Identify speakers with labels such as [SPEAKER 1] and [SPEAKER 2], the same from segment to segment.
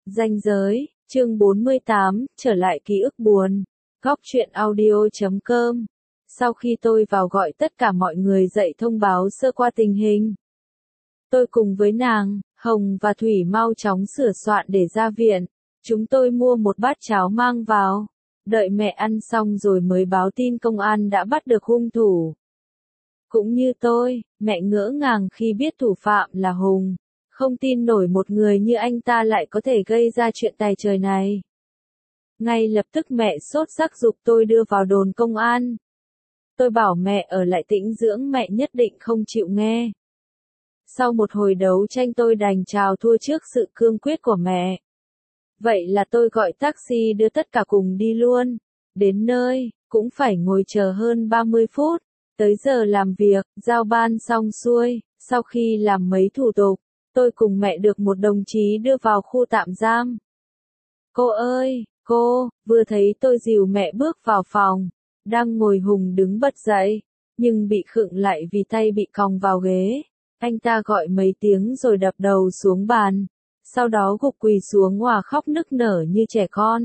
[SPEAKER 1] Ranh giới, chương 48, trở lại ký ức buồn. Góc truyện audio.com. Sau khi tôi vào gọi tất cả mọi người dậy thông báo sơ qua tình hình. Tôi cùng với nàng, Hồng và Thủy mau chóng sửa soạn để ra viện. Chúng tôi mua một bát cháo mang vào. Đợi mẹ ăn xong rồi mới báo tin công an đã bắt được hung thủ. Cũng như tôi, mẹ ngỡ ngàng khi biết thủ phạm là Hùng. Không tin nổi một người như anh ta lại có thể gây ra chuyện tày trời này. Ngay lập tức mẹ sốt sắc giục tôi đưa vào đồn công an. Tôi bảo mẹ ở lại tĩnh dưỡng, mẹ nhất định không chịu nghe. Sau một hồi đấu tranh tôi đành chào thua trước sự cương quyết của mẹ. Vậy là tôi gọi taxi đưa tất cả cùng đi luôn. Đến nơi, cũng phải ngồi chờ hơn 30 phút. Tới giờ làm việc, giao ban xong xuôi, sau khi làm mấy thủ tục, tôi cùng mẹ được một đồng chí đưa vào khu tạm giam. Cô ơi, cô, vừa thấy tôi dìu mẹ bước vào phòng. Đang ngồi Hùng đứng bật dậy, nhưng bị khựng lại vì tay bị còng vào ghế. Anh ta gọi mấy tiếng rồi đập đầu xuống bàn. Sau đó gục quỳ xuống hòa khóc nức nở như trẻ con.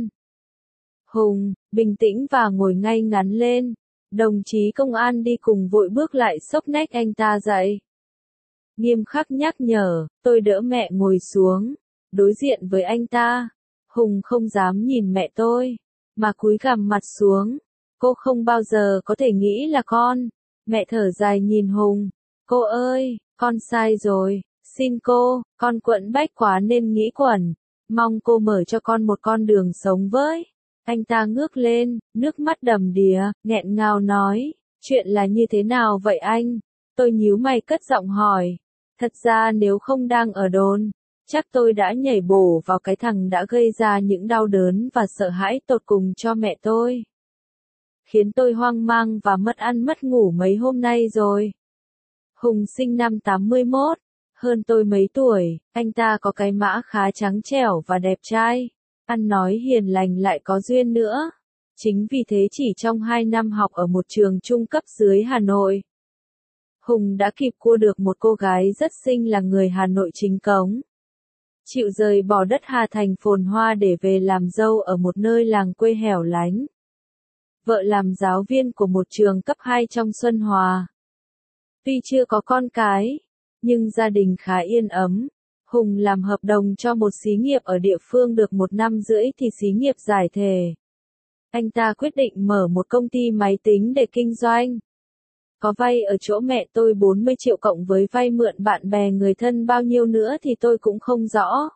[SPEAKER 1] Hùng, bình tĩnh và ngồi ngay ngắn lên. Đồng chí công an đi cùng vội bước lại xốc nách anh ta dậy. Nghiêm khắc nhắc nhở, tôi đỡ mẹ ngồi xuống, đối diện với anh ta. Hùng không dám nhìn mẹ tôi, mà cúi gằm mặt xuống. Cô không bao giờ có thể nghĩ là con. Mẹ thở dài nhìn Hùng. Cô ơi, con sai rồi, xin cô, con quẫn bách quá nên nghĩ quẩn. Mong cô mở cho con một con đường sống với. Anh ta ngước lên, nước mắt đầm đìa, nghẹn ngào nói, chuyện là như thế nào vậy anh? Tôi nhíu mày cất giọng hỏi. Thật ra nếu không đang ở đồn, chắc tôi đã nhảy bổ vào cái thằng đã gây ra những đau đớn và sợ hãi tột cùng cho mẹ tôi. Khiến tôi hoang mang và mất ăn mất ngủ mấy hôm nay rồi. Hùng sinh năm 81, hơn tôi mấy tuổi, anh ta có cái mã khá trắng trẻo và đẹp trai. Ăn nói hiền lành lại có duyên nữa. Chính vì thế chỉ trong 2 năm học ở một trường trung cấp dưới Hà Nội, Hùng đã kịp cua được một cô gái rất xinh là người Hà Nội chính cống. Chịu rời bỏ đất Hà Thành phồn hoa để về làm dâu ở một nơi làng quê hẻo lánh. Vợ làm giáo viên của một trường cấp 2 trong Xuân Hòa. Tuy chưa có con cái, nhưng gia đình khá yên ấm. Hùng làm hợp đồng cho một xí nghiệp ở địa phương được 1 năm rưỡi thì xí nghiệp giải thể. Anh ta quyết định mở một công ty máy tính để kinh doanh. Có vay ở chỗ mẹ tôi 40 triệu cộng với vay mượn bạn bè người thân bao nhiêu nữa thì tôi cũng không rõ.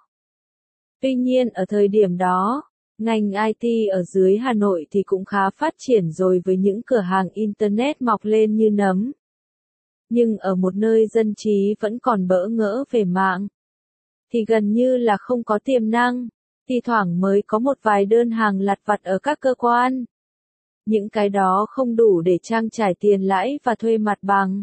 [SPEAKER 1] Tuy nhiên ở thời điểm đó, ngành IT ở dưới Hà Nội thì cũng khá phát triển rồi với những cửa hàng Internet mọc lên như nấm. Nhưng ở một nơi dân trí vẫn còn bỡ ngỡ về mạng, thì gần như là không có tiềm năng, thi thoảng mới có một vài đơn hàng lặt vặt ở các cơ quan. Những cái đó không đủ để trang trải tiền lãi và thuê mặt bằng.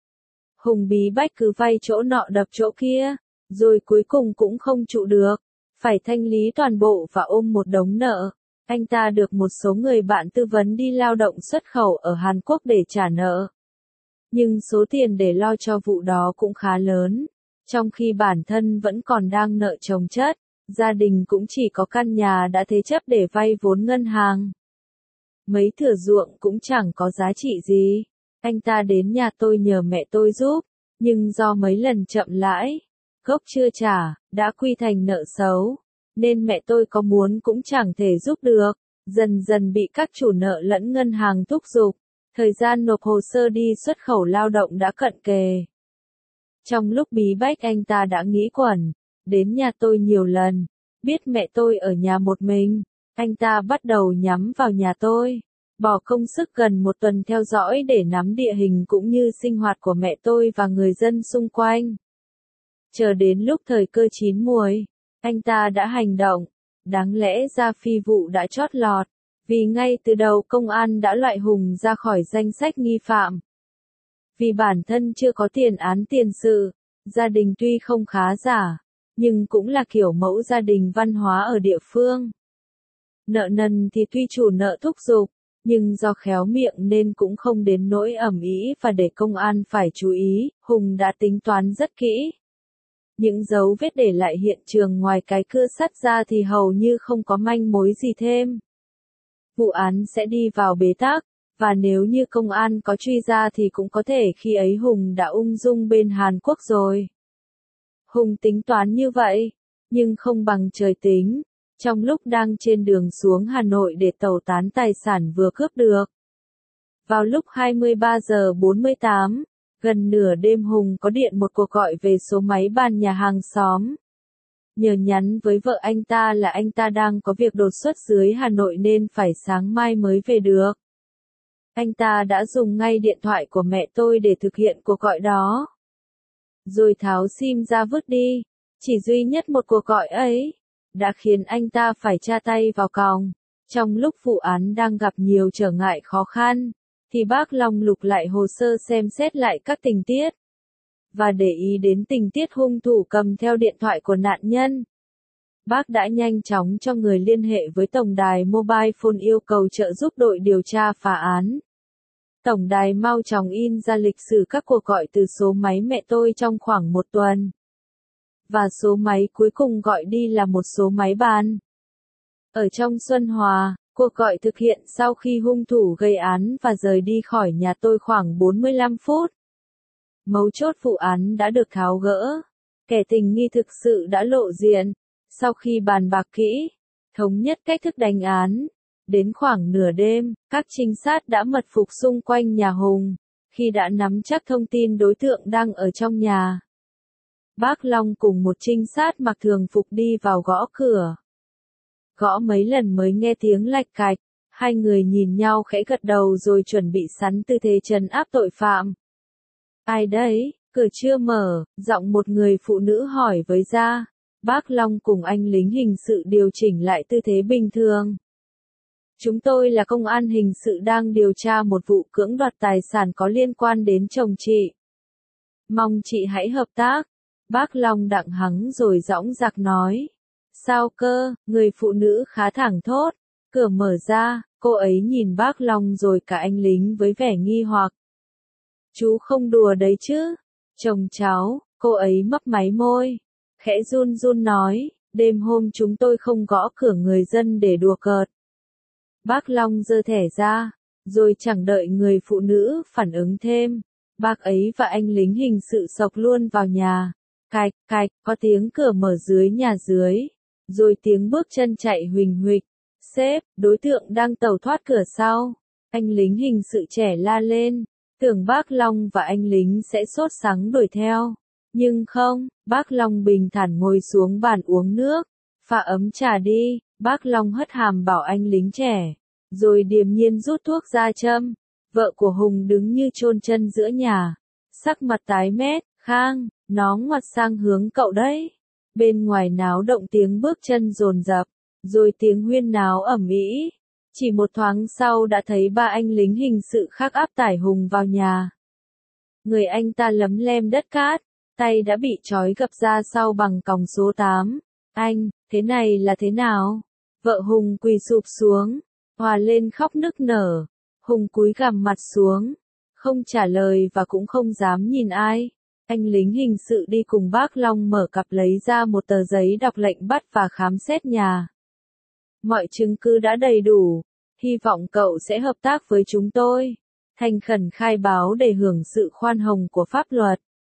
[SPEAKER 1] Hùng bí bách cứ vay chỗ nọ đập chỗ kia, rồi cuối cùng cũng không trụ được, phải thanh lý toàn bộ và ôm một đống nợ. Anh ta được một số người bạn tư vấn đi lao động xuất khẩu ở Hàn Quốc để trả nợ. Nhưng số tiền để lo cho vụ đó cũng khá lớn, trong khi bản thân vẫn còn đang nợ chồng chất, gia đình cũng chỉ có căn nhà đã thế chấp để vay vốn ngân hàng. Mấy thửa ruộng cũng chẳng có giá trị gì. Anh ta đến nhà tôi nhờ mẹ tôi giúp, nhưng do mấy lần chậm lãi, gốc chưa trả, đã quy thành nợ xấu, nên mẹ tôi có muốn cũng chẳng thể giúp được, dần dần bị các chủ nợ lẫn ngân hàng thúc giục. Thời gian nộp hồ sơ đi xuất khẩu lao động đã cận kề. Trong lúc bí bách anh ta đã nghĩ quẩn, đến nhà tôi nhiều lần, biết mẹ tôi ở nhà một mình, anh ta bắt đầu nhắm vào nhà tôi, bỏ công sức gần 1 tuần theo dõi để nắm địa hình cũng như sinh hoạt của mẹ tôi và người dân xung quanh. Chờ đến lúc thời cơ chín muồi, anh ta đã hành động, đáng lẽ ra phi vụ đã chót lọt. Vì ngay từ đầu công an đã loại Hùng ra khỏi danh sách nghi phạm. Vì bản thân chưa có tiền án tiền sự, gia đình tuy không khá giả, nhưng cũng là kiểu mẫu gia đình văn hóa ở địa phương. Nợ nần thì tuy chủ nợ thúc giục, nhưng do khéo miệng nên cũng không đến nỗi ầm ĩ và để công an phải chú ý, Hùng đã tính toán rất kỹ. Những dấu vết để lại hiện trường ngoài cái cưa sắt ra thì hầu như không có manh mối gì thêm. Vụ án sẽ đi vào bế tắc, và nếu như công an có truy ra thì cũng có thể khi ấy Hùng đã ung dung bên Hàn Quốc rồi. Hùng tính toán như vậy, nhưng không bằng trời tính. Trong lúc đang trên đường xuống Hà Nội để tẩu tán tài sản vừa cướp được. Vào lúc 23 giờ 48, gần nửa đêm Hùng có điện một cuộc gọi về số máy bàn nhà hàng xóm. Nhờ nhắn với vợ anh ta là anh ta đang có việc đột xuất dưới Hà Nội nên phải sáng mai mới về được. Anh ta đã dùng ngay điện thoại của mẹ tôi để thực hiện cuộc gọi đó. Rồi tháo sim ra vứt đi. Chỉ duy nhất một cuộc gọi ấy đã khiến anh ta phải tra tay vào còng. Trong lúc vụ án đang gặp nhiều trở ngại khó khăn, thì bác Long lục lại hồ sơ xem xét lại các tình tiết. Và để ý đến tình tiết hung thủ cầm theo điện thoại của nạn nhân. Bác đã nhanh chóng cho người liên hệ với tổng đài Mobile Phone yêu cầu trợ giúp đội điều tra phá án. Tổng đài mau chóng in ra lịch sử các cuộc gọi từ số máy mẹ tôi trong khoảng một tuần. Và số máy cuối cùng gọi đi là một số máy bàn. Ở trong Xuân Hòa, cuộc gọi thực hiện sau khi hung thủ gây án và rời đi khỏi nhà tôi khoảng 45 phút. Mấu chốt vụ án đã được tháo gỡ. Kẻ tình nghi thực sự đã lộ diện. Sau khi bàn bạc kỹ, thống nhất cách thức đánh án. Đến khoảng nửa đêm, các trinh sát đã mật phục xung quanh nhà Hùng. Khi đã nắm chắc thông tin đối tượng đang ở trong nhà, bác Long cùng một trinh sát mặc thường phục đi vào gõ cửa. Gõ mấy lần mới nghe tiếng lạch cạch, hai người nhìn nhau khẽ gật đầu rồi chuẩn bị sẵn tư thế trấn áp tội phạm. Ai đấy, cửa chưa mở, giọng một người phụ nữ hỏi với ra. Bác Long cùng anh lính hình sự điều chỉnh lại tư thế bình thường. Chúng tôi là công an hình sự đang điều tra một vụ cưỡng đoạt tài sản có liên quan đến chồng chị. Mong chị hãy hợp tác. Bác Long đặng hắng rồi dõng dạc nói. Sao cơ, người phụ nữ khá thẳng thốt. Cửa mở ra, cô ấy nhìn bác Long rồi cả anh lính với vẻ nghi hoặc. Chú không đùa đấy chứ. Chồng cháu, cô ấy mấp máy môi. Khẽ run run nói, đêm hôm chúng tôi không gõ cửa người dân để đùa cợt. Bác Long giơ thẻ ra, rồi chẳng đợi người phụ nữ phản ứng thêm. Bác ấy và anh lính hình sự xộc luôn vào nhà. Cạch, cạch, có tiếng cửa mở dưới nhà dưới. Rồi tiếng bước chân chạy huỳnh huỵch. Sếp, đối tượng đang tẩu thoát cửa sau. Anh lính hình sự trẻ la lên. Tưởng bác Long và anh lính sẽ sốt sắng đuổi theo. Nhưng không, bác Long bình thản ngồi xuống bàn uống nước. Pha ấm trà đi, bác Long hất hàm bảo anh lính trẻ. Rồi điềm nhiên rút thuốc ra châm. Vợ của Hùng đứng như chôn chân giữa nhà. Sắc mặt tái mét, Khang, nó ngoặt sang hướng cậu đấy. Bên ngoài náo động tiếng bước chân dồn dập, rồi tiếng huyên náo ầm ĩ. Chỉ một thoáng sau đã thấy ba anh lính hình sự khác áp tải Hùng vào nhà. Người anh ta lấm lem đất cát, tay đã bị trói gập ra sau bằng còng số 8. Anh, thế này là thế nào? Vợ Hùng quỳ sụp xuống, hòa lên khóc nức nở. Hùng cúi gằm mặt xuống, không trả lời và cũng không dám nhìn ai. Anh lính hình sự đi cùng bác Long mở cặp lấy ra một tờ giấy đọc lệnh bắt và khám xét nhà. Mọi chứng cứ đã đầy đủ, hy vọng cậu sẽ hợp tác với chúng tôi. Thành khẩn khai báo để hưởng sự khoan hồng của pháp luật.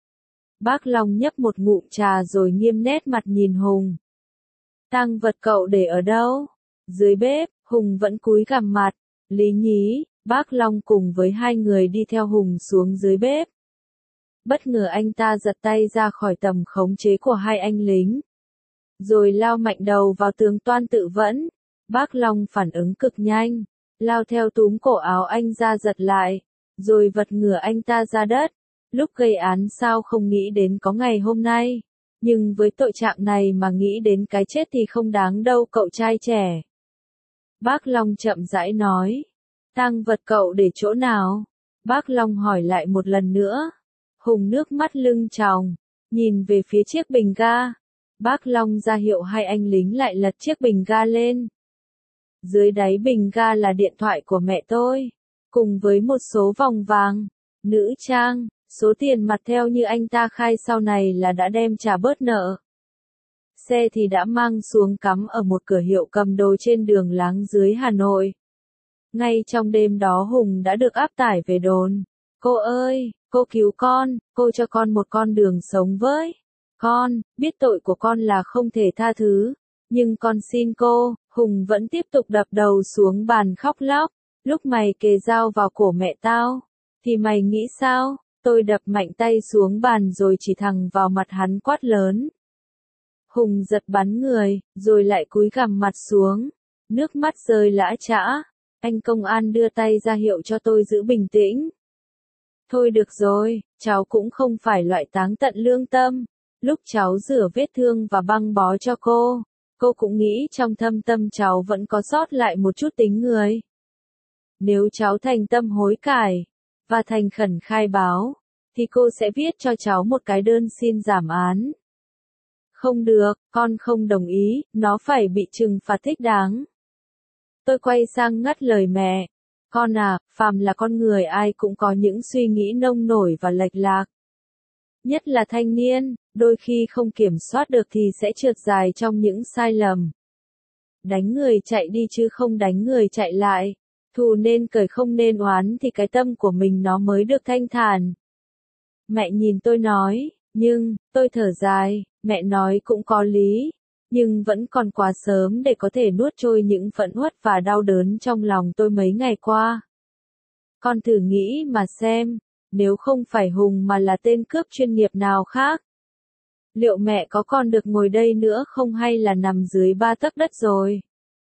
[SPEAKER 1] Bác Long nhấp một ngụm trà rồi nghiêm nét mặt nhìn Hùng. Tang vật cậu để ở đâu? Dưới bếp, Hùng vẫn cúi gằm mặt. Lý nhí, bác Long cùng với hai người đi theo Hùng xuống dưới bếp. Bất ngờ anh ta giật tay ra khỏi tầm khống chế của hai anh lính. Rồi lao mạnh đầu vào tường toan tự vẫn. Bác Long phản ứng cực nhanh. Lao theo túm cổ áo anh ra giật lại. Rồi vật ngửa anh ta ra đất. Lúc gây án sao không nghĩ đến có ngày hôm nay. Nhưng với tội trạng này mà nghĩ đến cái chết thì không đáng đâu cậu trai trẻ. Bác Long chậm rãi nói. Tang vật cậu để chỗ nào? Bác Long hỏi lại một lần nữa. Hùng nước mắt lưng tròng, nhìn về phía chiếc bình ga. Bác Long ra hiệu hai anh lính lại lật chiếc bình ga lên. Dưới đáy bình ga là điện thoại của mẹ tôi, cùng với một số vòng vàng, nữ trang, Số tiền mặt theo như anh ta khai sau này là đã đem trả bớt nợ. Xe thì đã mang xuống cắm ở một cửa hiệu cầm đồ trên đường Láng dưới Hà Nội. Ngay trong đêm đó Hùng đã được áp tải về đồn. Cô ơi, cô cứu con, cô cho con một con đường sống với. Con, biết tội của con là không thể tha thứ. Nhưng con xin cô, Hùng vẫn tiếp tục đập đầu xuống bàn khóc lóc. Lúc mày kề dao vào cổ mẹ tao, thì mày nghĩ sao? Tôi đập mạnh tay xuống bàn rồi chỉ thẳng vào mặt hắn quát lớn. Hùng giật bắn người, rồi lại cúi gằm mặt xuống. Nước mắt rơi lã chã. Anh công an đưa tay ra hiệu cho tôi giữ bình tĩnh. Thôi được rồi, cháu cũng không phải loại táng tận lương tâm. Lúc cháu rửa vết thương và băng bó cho cô cũng nghĩ trong thâm tâm cháu vẫn có sót lại một chút tính người. Nếu cháu thành tâm hối cải, và thành khẩn khai báo, thì cô sẽ viết cho cháu một cái đơn xin giảm án. Không được, con không đồng ý, nó phải bị trừng phạt thích đáng. Tôi quay sang ngắt lời mẹ. Con à, phàm là con người ai cũng có những suy nghĩ nông nổi và lệch lạc. Nhất là thanh niên, đôi khi không kiểm soát được thì sẽ trượt dài trong những sai lầm. Đánh người chạy đi chứ không đánh người chạy lại. Thù nên cởi không nên oán thì cái tâm của mình nó mới được thanh thản. Mẹ nhìn tôi nói, nhưng, tôi thở dài, mẹ nói cũng có lý, nhưng vẫn còn quá sớm để có thể nuốt trôi những phẫn uất và đau đớn trong lòng tôi mấy ngày qua. Con thử nghĩ mà xem, nếu không phải Hùng mà là tên cướp chuyên nghiệp nào khác, liệu mẹ có còn được ngồi đây nữa không hay là nằm dưới 3 tấc đất rồi?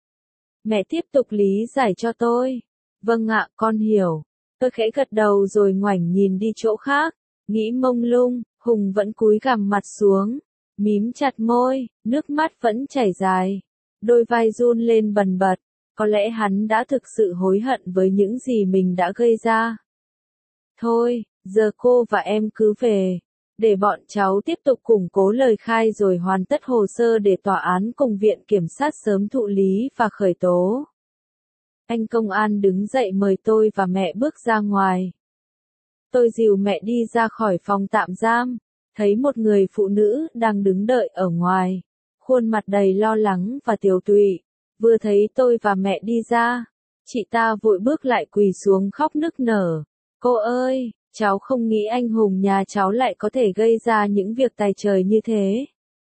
[SPEAKER 1] Mẹ tiếp tục lý giải cho tôi. Vâng ạ, con hiểu. Tôi khẽ gật đầu rồi ngoảnh nhìn đi chỗ khác, nghĩ mông lung. Hùng vẫn cúi gằm mặt xuống, mím chặt môi, nước mắt vẫn chảy dài. Đôi vai run lên bần bật, có lẽ hắn đã thực sự hối hận với những gì mình đã gây ra. Thôi, giờ cô và em cứ về, để bọn cháu tiếp tục củng cố lời khai rồi hoàn tất hồ sơ để tòa án cùng viện kiểm sát sớm thụ lý và khởi tố. Anh công an đứng dậy mời tôi và mẹ bước ra ngoài. Tôi dìu mẹ đi ra khỏi phòng tạm giam, thấy một người phụ nữ đang đứng đợi ở ngoài, khuôn mặt đầy lo lắng và tiều tụy. Vừa thấy tôi và mẹ đi ra, chị ta vội bước lại quỳ xuống khóc nức nở. Cô ơi, cháu không nghĩ anh Hùng nhà cháu lại có thể gây ra những việc tày trời như thế.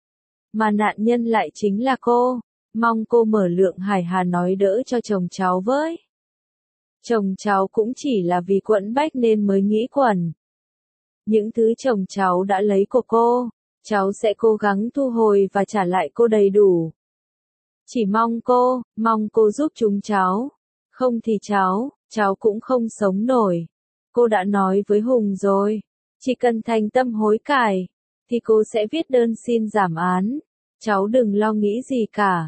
[SPEAKER 1] Mà nạn nhân lại chính là cô, mong cô mở Lượng Hải Hà nói đỡ cho chồng cháu với. Chồng cháu cũng chỉ là vì quẫn bách nên mới nghĩ quẩn. Những thứ chồng cháu đã lấy của cô, cháu sẽ cố gắng thu hồi và trả lại cô đầy đủ. Chỉ mong cô giúp chúng cháu. Không thì cháu cũng không sống nổi. Cô đã nói với Hùng rồi, chỉ cần thành tâm hối cải, thì cô sẽ viết đơn xin giảm án. Cháu đừng lo nghĩ gì cả.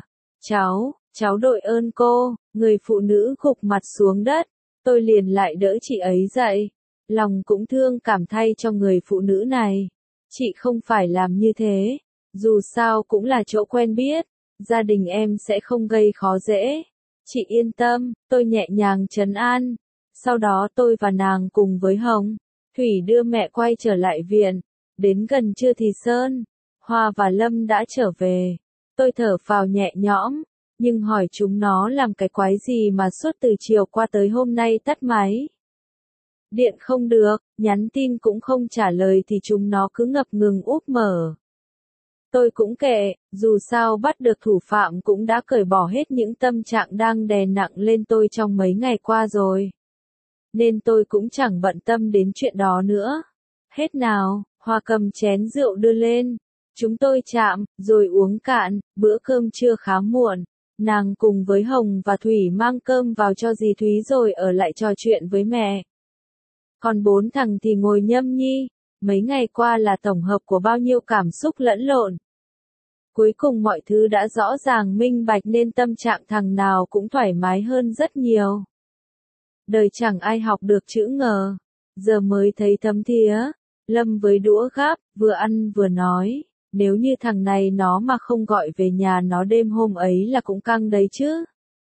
[SPEAKER 1] Cháu đội ơn cô. Người phụ nữ gục mặt xuống đất. Tôi liền lại đỡ chị ấy dậy. Lòng cũng thương cảm thay cho người phụ nữ này. Chị không phải làm như thế. Dù sao cũng là chỗ quen biết. Gia đình em sẽ không gây khó dễ. Chị yên tâm, tôi nhẹ nhàng trấn an. Sau đó tôi và nàng cùng với Hồng, Thủy đưa mẹ quay trở lại viện. Đến gần trưa thì Sơn, Hoa và Lâm đã trở về. Tôi thở phào nhẹ nhõm, nhưng hỏi chúng nó làm cái quái gì mà suốt từ chiều qua tới hôm nay tắt máy. Điện không được, nhắn tin cũng không trả lời thì chúng nó cứ ngập ngừng úp mở. Tôi cũng kệ, dù sao bắt được thủ phạm cũng đã cởi bỏ hết những tâm trạng đang đè nặng lên tôi trong mấy ngày qua rồi. Nên tôi cũng chẳng bận tâm đến chuyện đó nữa. Hết nào, Hoa cầm chén rượu đưa lên. Chúng tôi chạm, rồi uống cạn, bữa cơm trưa khá muộn. Nàng cùng với Hồng và Thủy mang cơm vào cho dì Thúy rồi ở lại trò chuyện với mẹ. Còn 4 thằng thì ngồi nhâm nhi. Mấy ngày qua là tổng hợp của bao nhiêu cảm xúc lẫn lộn. Cuối cùng mọi thứ đã rõ ràng minh bạch nên tâm trạng thằng nào cũng thoải mái hơn rất nhiều. Đời chẳng ai học được chữ ngờ. Giờ mới thấy thấm thía. Lâm với đũa gắp, vừa ăn vừa nói. Nếu như thằng này nó mà không gọi về nhà nó đêm hôm ấy là cũng căng đấy chứ.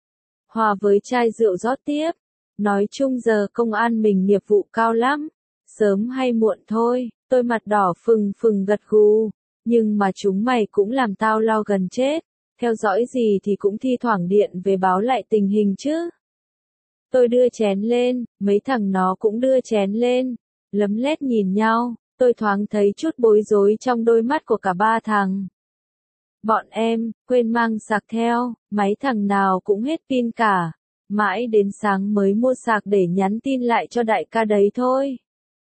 [SPEAKER 1] Hòa với chai rượu rót tiếp. Nói chung giờ công an mình nghiệp vụ cao lắm. Sớm hay muộn thôi, tôi mặt đỏ phừng phừng gật gù. Nhưng mà chúng mày cũng làm tao lo gần chết. Theo dõi gì thì cũng thi thoảng điện về báo lại tình hình chứ. Tôi đưa chén lên, mấy thằng nó cũng đưa chén lên. Lấm lét nhìn nhau, tôi thoáng thấy chút bối rối trong đôi mắt của cả ba thằng. Bọn em, quên mang sạc theo, máy thằng nào cũng hết pin cả. Mãi đến sáng mới mua sạc để nhắn tin lại cho đại ca đấy thôi.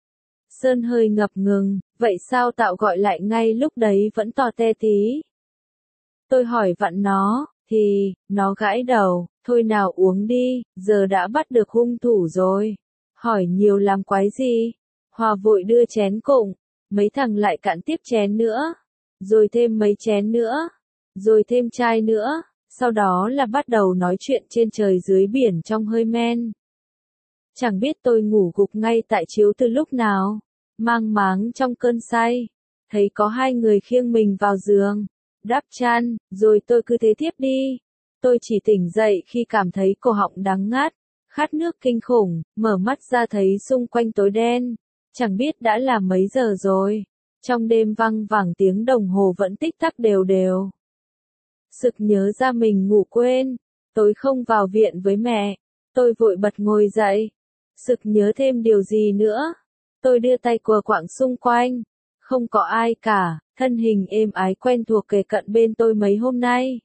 [SPEAKER 1] Sơn hơi ngập ngừng, vậy sao Tạo gọi lại ngay lúc đấy vẫn to te tí. Tôi hỏi vặn nó, thì, nó gãi đầu, thôi nào uống đi, giờ đã bắt được hung thủ rồi. Hỏi nhiều làm quái gì? Hòa vội đưa chén cụng, mấy thằng lại cạn tiếp chén nữa, rồi thêm mấy chén nữa, rồi thêm chai nữa, sau đó là bắt đầu nói chuyện trên trời dưới biển trong hơi men. Chẳng biết tôi ngủ gục ngay tại chiếu từ lúc nào, mang máng trong cơn say, thấy có hai người khiêng mình vào giường, đắp chăn, rồi tôi cứ thế tiếp đi. Tôi chỉ tỉnh dậy khi cảm thấy cổ họng đắng ngắt, khát nước kinh khủng, mở mắt ra thấy xung quanh tối đen, chẳng biết đã là mấy giờ rồi. Trong đêm văng vẳng tiếng đồng hồ vẫn tích tắc đều đều. Sực nhớ ra mình ngủ quên, tối không vào viện với mẹ, tôi vội bật ngồi dậy. Sực nhớ thêm điều gì nữa, tôi đưa tay quờ quạng xung quanh, không có ai cả, thân hình êm ái quen thuộc kề cận bên tôi mấy hôm nay.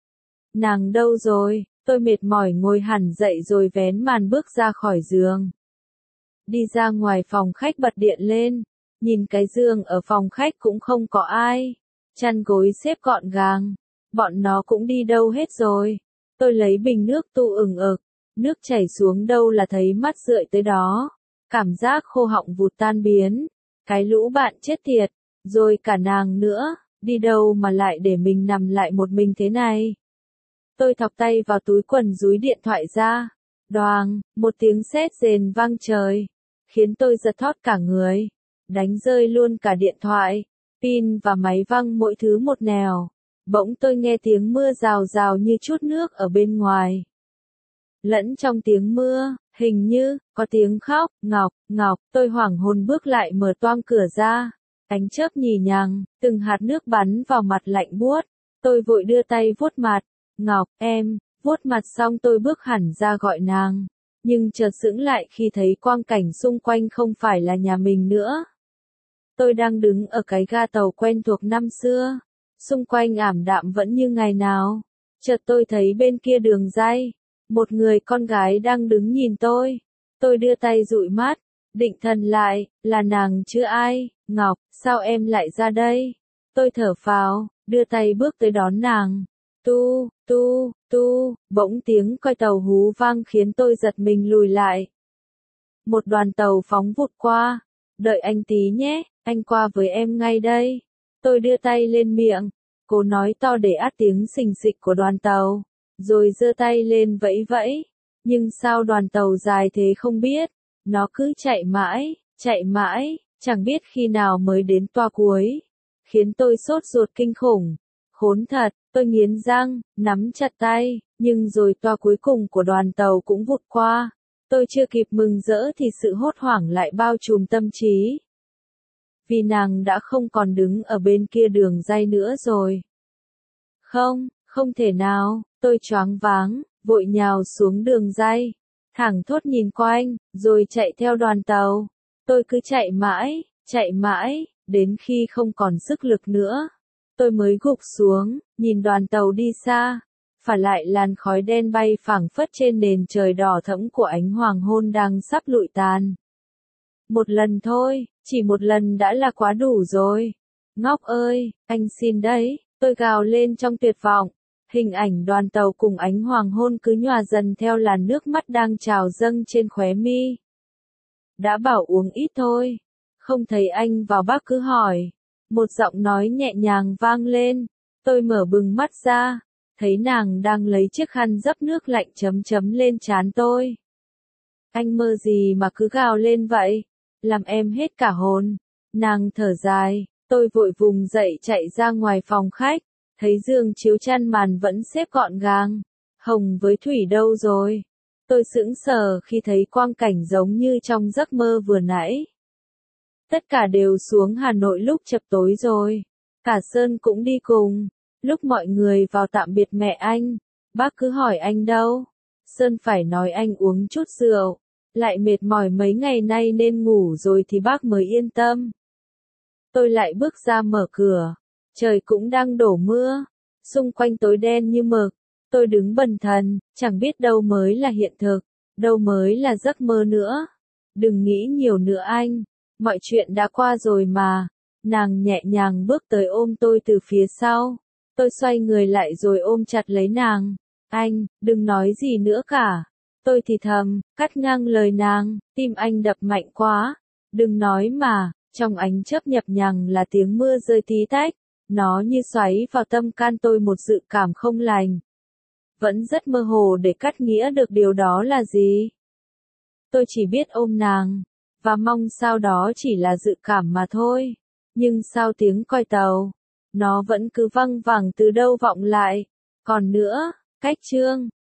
[SPEAKER 1] Nàng đâu rồi, tôi mệt mỏi ngồi hẳn dậy rồi vén màn bước ra khỏi giường. Đi ra ngoài phòng khách bật điện lên, nhìn cái giường ở phòng khách cũng không có ai, chăn gối xếp gọn gàng, bọn nó cũng đi đâu hết rồi. Tôi lấy bình nước tu ừng ực, nước chảy xuống đâu là thấy mắt rượi tới đó, cảm giác khô họng vụt tan biến, cái lũ bạn chết tiệt, rồi cả nàng nữa, đi đâu mà lại để mình nằm lại một mình thế này. Tôi thọc tay vào túi quần dúi điện thoại ra, đoàng, một tiếng sét rền vang trời, khiến tôi giật thót cả người, đánh rơi luôn cả điện thoại, pin và máy văng mỗi thứ một nẻo. Bỗng tôi nghe tiếng mưa rào rào như chút nước ở bên ngoài. Lẫn trong tiếng mưa, hình như, có tiếng khóc, Ngọc, Ngọc, tôi hoảng hồn bước lại mở toang cửa ra. Ánh chớp nhì nhằng, từng hạt nước bắn vào mặt lạnh buốt. Tôi vội đưa tay vuốt mặt. Ngọc, em, vuốt mặt xong tôi bước hẳn ra gọi nàng. Nhưng chợt sững lại khi thấy quang cảnh xung quanh không phải là nhà mình nữa. Tôi đang đứng ở cái ga tàu quen thuộc năm xưa. Xung quanh ảm đạm vẫn như ngày nào. Chợt tôi thấy bên kia đường ray, một người con gái đang đứng nhìn tôi. Tôi đưa tay dụi mắt, định thần lại, là nàng chứ ai. Ngọc, sao em lại ra đây? Tôi thở phào, đưa tay bước tới đón nàng. Bỗng tiếng còi tàu hú vang khiến tôi giật mình lùi lại. Một đoàn tàu phóng vụt qua. Đợi anh tí nhé, anh qua với em ngay đây. Tôi đưa tay lên miệng, cố nói to để át tiếng xình xịch của đoàn tàu, rồi giơ tay lên vẫy vẫy. Nhưng sao đoàn tàu dài thế không biết, nó cứ chạy mãi, chẳng biết khi nào mới đến toa cuối. Khiến tôi sốt ruột kinh khủng. Khốn thật, tôi nghiến răng, nắm chặt tay, nhưng rồi toa cuối cùng của đoàn tàu cũng vụt qua. Tôi chưa kịp mừng rỡ thì sự hốt hoảng lại bao trùm tâm trí. Vì nàng đã không còn đứng ở bên kia đường ray nữa rồi. Không thể nào, tôi choáng váng, vội nhào xuống đường ray, thẳng thốt nhìn quanh, rồi chạy theo đoàn tàu. Tôi cứ chạy mãi, đến khi không còn sức lực nữa. Tôi mới gục xuống, nhìn đoàn tàu đi xa, phả lại làn khói đen bay phảng phất trên nền trời đỏ thẫm của ánh hoàng hôn đang sắp lụi tàn. Một lần thôi, chỉ một lần đã là quá đủ rồi. Ngọc ơi, anh xin đấy, tôi gào lên trong tuyệt vọng. Hình ảnh đoàn tàu cùng ánh hoàng hôn cứ nhòa dần theo làn nước mắt đang trào dâng trên khóe mi. Đã bảo uống ít thôi. Không thấy anh vào bác cứ hỏi. Một giọng nói nhẹ nhàng vang lên. Tôi mở bừng mắt ra, thấy nàng đang lấy chiếc khăn dấp nước lạnh chấm lên trán tôi. Anh mơ gì mà cứ gào lên vậy? Làm em hết cả hồn. Nàng thở dài, tôi vội vùng dậy chạy ra ngoài phòng khách, thấy giường chiếu chăn màn vẫn xếp gọn gàng. Hồng với Thủy đâu rồi? Tôi sững sờ khi thấy quang cảnh giống như trong giấc mơ vừa nãy. Tất cả đều xuống Hà Nội lúc chập tối rồi. Cả Sơn cũng đi cùng. Lúc mọi người vào tạm biệt mẹ anh, bác cứ hỏi anh đâu. Sơn phải nói anh uống chút rượu, lại mệt mỏi mấy ngày nay nên ngủ rồi thì bác mới yên tâm. Tôi lại bước ra mở cửa. Trời cũng đang đổ mưa. Xung quanh tối đen như mực. Tôi đứng bần thần, chẳng biết đâu mới là hiện thực, đâu mới là giấc mơ nữa. Đừng nghĩ nhiều nữa anh. Mọi chuyện đã qua rồi mà. Nàng nhẹ nhàng bước tới ôm tôi từ phía sau. Tôi xoay người lại rồi ôm chặt lấy nàng. Anh, đừng nói gì nữa cả. Tôi thì thầm, cắt ngang lời nàng, tim anh đập mạnh quá. Đừng nói mà, trong ánh chớp nhập nhằng là tiếng mưa rơi tí tách. Nó như xoáy vào tâm can tôi một dự cảm không lành. Vẫn rất mơ hồ để cắt nghĩa được điều đó là gì. Tôi chỉ biết ôm nàng, và mong sao đó chỉ là dự cảm mà thôi. Nhưng sao tiếng còi tàu, nó vẫn cứ văng vẳng từ đâu vọng lại. Còn nữa, cách chương